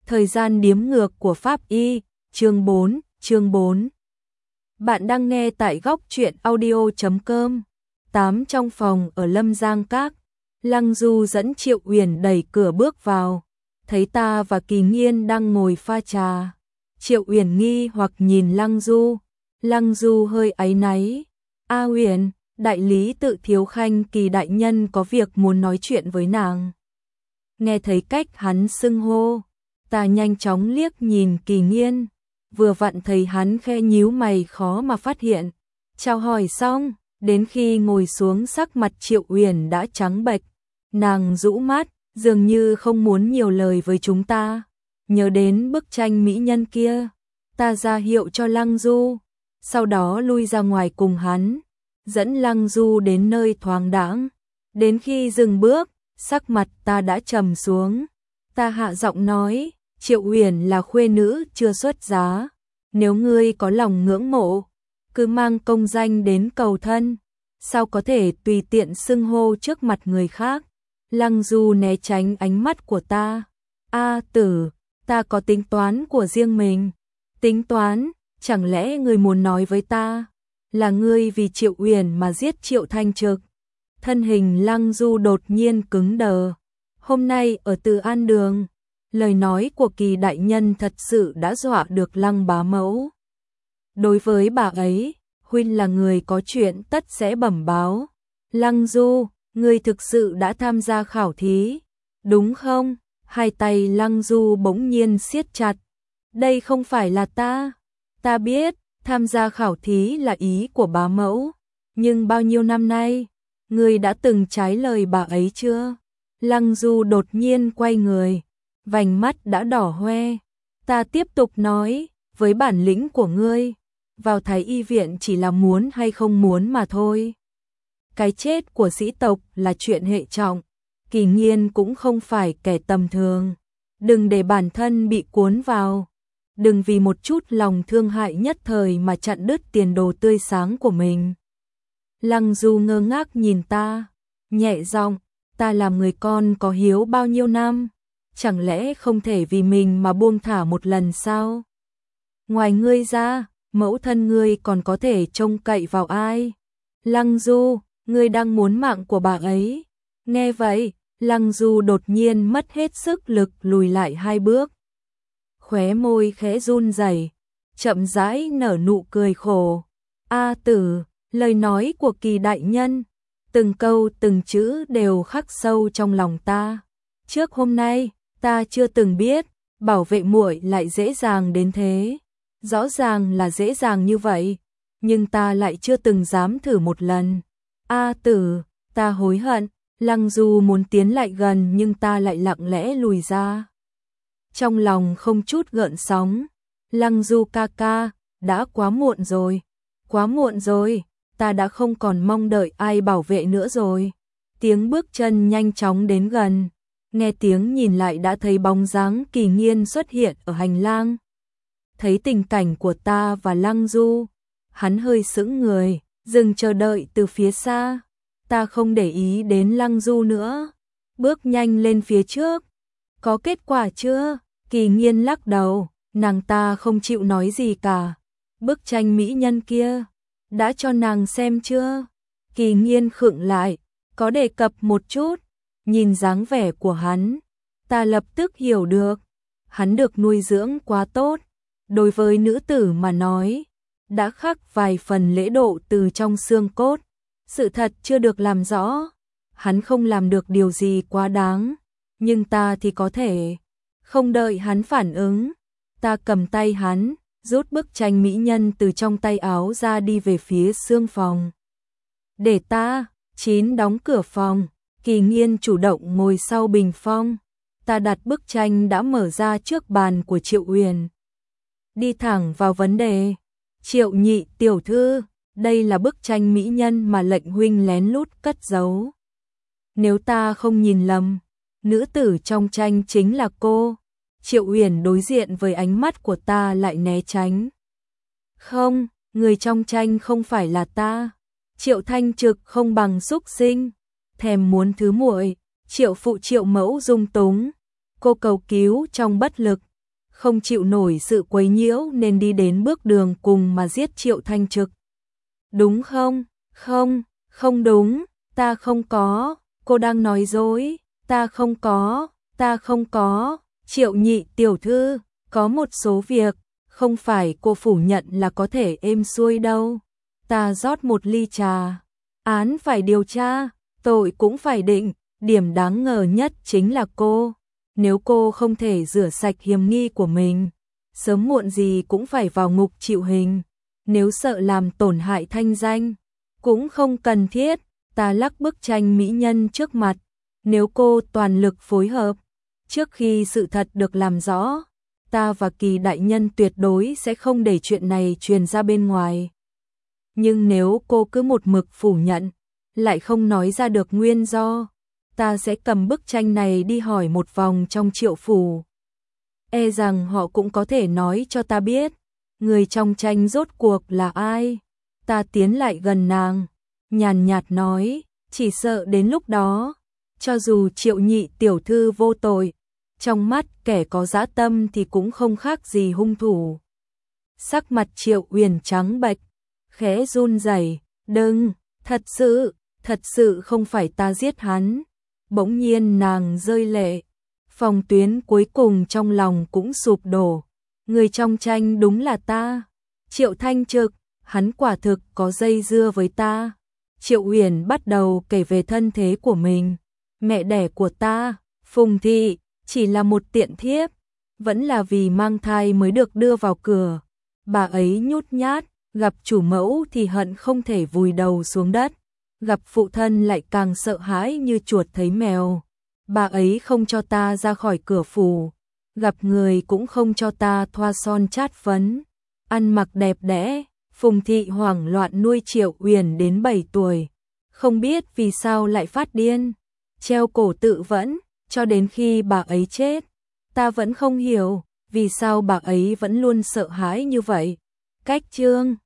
Thời gian điếm ngược của Pháp Y, chương 4. Bạn đang nghe tại góc truyện audio.com. 8 trong phòng ở Lâm Giang Các. Lăng Du dẫn Triệu Uyển đẩy cửa bước vào, thấy ta và Kỳ Nghiên đang ngồi pha trà. Triệu Uyển nghi hoặc nhìn Lăng Du hơi áy náy. A Uyển, đại lý Tự Thiếu Khanh Kỳ đại nhân có việc muốn nói chuyện với nàng. Nghe thấy cách hắn xưng hô, ta nhanh chóng liếc nhìn Kỳ Nghiên, vừa vặn thấy hắn khe nhíu mày khó mà phát hiện. Chào hỏi xong, đến khi ngồi xuống sắc mặt Triệu Uyển đã trắng bệch, nàng rũ mắt, dường như không muốn nhiều lời với chúng ta. Nhớ đến bức tranh mỹ nhân kia, ta ra hiệu cho Lăng Du, sau đó lui ra ngoài cùng hắn, dẫn Lăng Du đến nơi thoáng đãng. Đến khi dừng bước, sắc mặt ta đã trầm xuống. Ta hạ giọng nói, Triệu Uyển là khuê nữ chưa xuất giá, nếu ngươi có lòng ngưỡng mộ, cứ mang công danh đến cầu thân, sao có thể tùy tiện xưng hô trước mặt người khác. Lăng Du né tránh ánh mắt của ta. A Tử, ta có tính toán của riêng mình. Tính toán? Chẳng lẽ ngươi muốn nói với ta là ngươi vì Triệu Uyển mà giết Triệu Thanh Trực? Thân hình Lăng Du đột nhiên cứng đờ. Hôm nay ở Từ An Đường, lời nói của Kỳ đại nhân thật sự đã dọa được Lăng bá mẫu. Đối với bà ấy, huynh là người có chuyện tất sẽ bẩm báo. Lăng Du, ngươi thực sự đã tham gia khảo thí, đúng không? Hai tay Lăng Du bỗng nhiên siết chặt. Đây không phải là ta. Ta biết, tham gia khảo thí là ý của bá mẫu, nhưng bao nhiêu năm nay, ngươi đã từng trái lời bà ấy chưa? Lăng Du đột nhiên quay người, vành mắt đã đỏ hoe. Ta tiếp tục nói, với bản lĩnh của ngươi, vào Thái y viện chỉ là muốn hay không muốn mà thôi. Cái chết của sĩ tộc là chuyện hệ trọng, Kỳ Nghiên cũng không phải kẻ tầm thường. Đừng để bản thân bị cuốn vào, đừng vì một chút lòng thương hại nhất thời mà chặn đứt tiền đồ tươi sáng của mình. Lăng Du ngơ ngác nhìn ta, nhẹ giọng, ta làm người con có hiếu bao nhiêu năm, chẳng lẽ không thể vì mình mà buông thả một lần sao? Ngoài ngươi ra, mẫu thân ngươi còn có thể trông cậy vào ai? Lăng Du, ngươi đang muốn mạng của bà ấy. Nghe vậy, Lăng Du đột nhiên mất hết sức lực lùi lại 2 bước. Khóe môi khẽ run rẩy, chậm rãi nở nụ cười khổ. A Tử, lời nói của Kỳ đại nhân, từng câu từng chữ đều khắc sâu trong lòng ta. Trước hôm nay, ta chưa từng biết, bảo vệ muội lại dễ dàng đến thế. Rõ ràng là dễ dàng như vậy, nhưng ta lại chưa từng dám thử một lần. A Tử, ta hối hận. Lăng Du muốn tiến lại gần nhưng ta lại lặng lẽ lùi ra. Trong lòng không chút gợn sóng. Lăng Du ca ca, đã quá muộn rồi. Quá muộn rồi, ta đã không còn mong đợi ai bảo vệ nữa rồi. Tiếng bước chân nhanh chóng đến gần. Nghe tiếng nhìn lại đã thấy bóng dáng Kỳ Nghiên xuất hiện ở hành lang. Thấy tình cảnh của ta và Lăng Du, hắn hơi sững người, dừng chờ đợi từ phía xa. Ta không để ý đến Lăng Du nữa, bước nhanh lên phía trước. Có kết quả chưa? Kỳ Nghiên lắc đầu, nàng ta không chịu nói gì cả. Bức tranh mỹ nhân kia, đã cho nàng xem chưa? Kỳ Nghiên khựng lại, có đề cập một chút. Nhìn dáng vẻ của hắn, ta lập tức hiểu được. Hắn được nuôi dưỡng quá tốt. Đối với nữ tử mà nói, đã khắc vài phần lễ độ từ trong xương cốt. Sự thật chưa được làm rõ, hắn không làm được điều gì quá đáng, nhưng ta thì có thể. Không đợi hắn phản ứng, ta cầm tay hắn, rút bức tranh mỹ nhân từ trong tay áo ra đi về phía xương phòng. Để ta, Chín đóng cửa phòng, Kỳ Nghiên chủ động ngồi sau bình phong. Ta đặt bức tranh đã mở ra trước bàn của Triệu Uyển. Đi thẳng vào vấn đề. Triệu nhị tiểu thư, đây là bức tranh mỹ nhân mà lệnh huynh lén lút cất giấu. Nếu ta không nhìn lầm, nữ tử trong tranh chính là cô. Triệu Uyển đối diện với ánh mắt của ta lại né tránh. Không, người trong tranh không phải là ta. Triệu Thanh Trực không bằng súc sinh, thèm muốn thứ muội. Triệu phụ Triệu mẫu dung túng, cô cầu cứu trong bất lực, không chịu nổi sự quấy nhiễu nên đi đến bước đường cùng mà giết Triệu Thanh Trực. Đúng không? Không, không đúng, ta không có, cô đang nói dối, ta không có, Triệu nhị tiểu thư, có một số việc, không phải cô phủ nhận là có thể êm xuôi đâu. Ta rót một ly trà, án phải điều tra, tội cũng phải định, điểm đáng ngờ nhất chính là cô. Nếu cô không thể rửa sạch hiểm nghi của mình, sớm muộn gì cũng phải vào ngục chịu hình. Nếu sợ làm tổn hại thanh danh, cũng không cần thiết, ta lắc bức tranh mỹ nhân trước mặt. Nếu cô toàn lực phối hợp, trước khi sự thật được làm rõ, ta và Kỳ đại nhân tuyệt đối sẽ không để chuyện này truyền ra bên ngoài. Nhưng nếu cô cứ một mực phủ nhận, lại không nói ra được nguyên do, ta sẽ cầm bức tranh này đi hỏi một vòng trong Triệu phủ. E rằng họ cũng có thể nói cho ta biết, người trong tranh rốt cuộc là ai. Ta tiến lại gần nàng, nhàn nhạt nói, chỉ sợ đến lúc đó, cho dù Triệu nhị tiểu thư vô tội, trong mắt kẻ có dã tâm thì cũng không khác gì hung thủ. Sắc mặt Triệu Uyển trắng bệch, khẽ run rẩy, đừng, thật sự không phải ta giết hắn. Bỗng nhiên nàng rơi lệ, phòng tuyến cuối cùng trong lòng cũng sụp đổ. Người trong tranh đúng là ta, Triệu Thanh Trực, hắn quả thực có dây dưa với ta. Triệu Uyển bắt đầu kể về thân thế của mình. Mẹ đẻ của ta, Phùng Thị, chỉ là một tiện thiếp, vẫn là vì mang thai mới được đưa vào cửa. Bà ấy nhút nhát, gặp chủ mẫu thì hận không thể vùi đầu xuống đất, gặp phụ thân lại càng sợ hãi như chuột thấy mèo. Bà ấy không cho ta ra khỏi cửa phủ, gặp người cũng không cho ta thoa son chát phấn, ăn mặc đẹp đẽ. Phùng Thị hoảng loạn nuôi Triệu Uyển đến 7 tuổi, không biết vì sao lại phát điên, treo cổ tự vẫn, cho đến khi bà ấy chết. Ta vẫn không hiểu, vì sao bà ấy vẫn luôn sợ hãi như vậy. Cách chương